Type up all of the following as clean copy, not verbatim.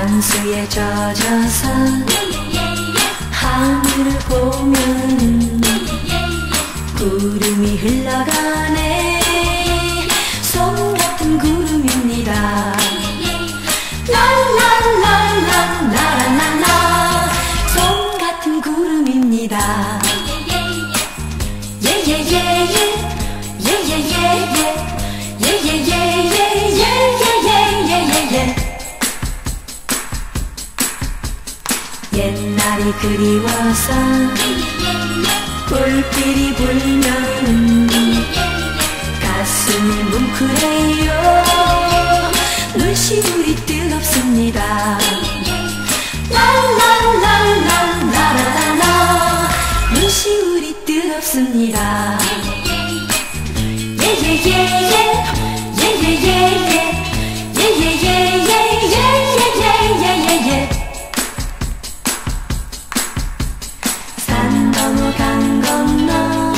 향수에 젖어서 하늘을 보면 구름이 흘러가네. 솜 같은 구름입니다. 랄랄랄랄라라라라. 솜 같은 구름입니다. 예예예예 예예예예 예예예예예예예예예예. 옛날이 그리워서 불길이 불면 가슴이 뭉클해요. 눈시울이 뜨겁습니다. 랄랄랄랄라라라라. 눈시울이 뜨겁습니다. 예예예예 예예예예 예예예예예예예예예예. 산 넘어 강 건너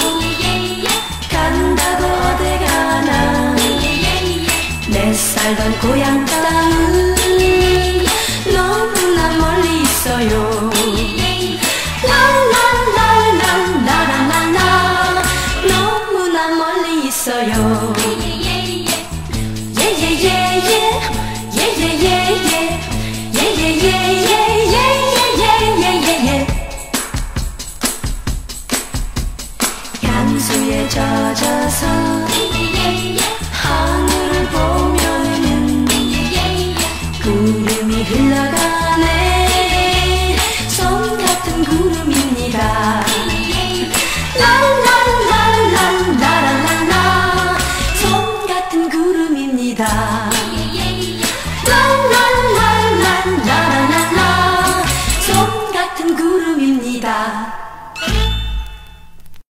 간다고 어디 가나. 내 살던 고향 땅은 너무나 멀리 있어요.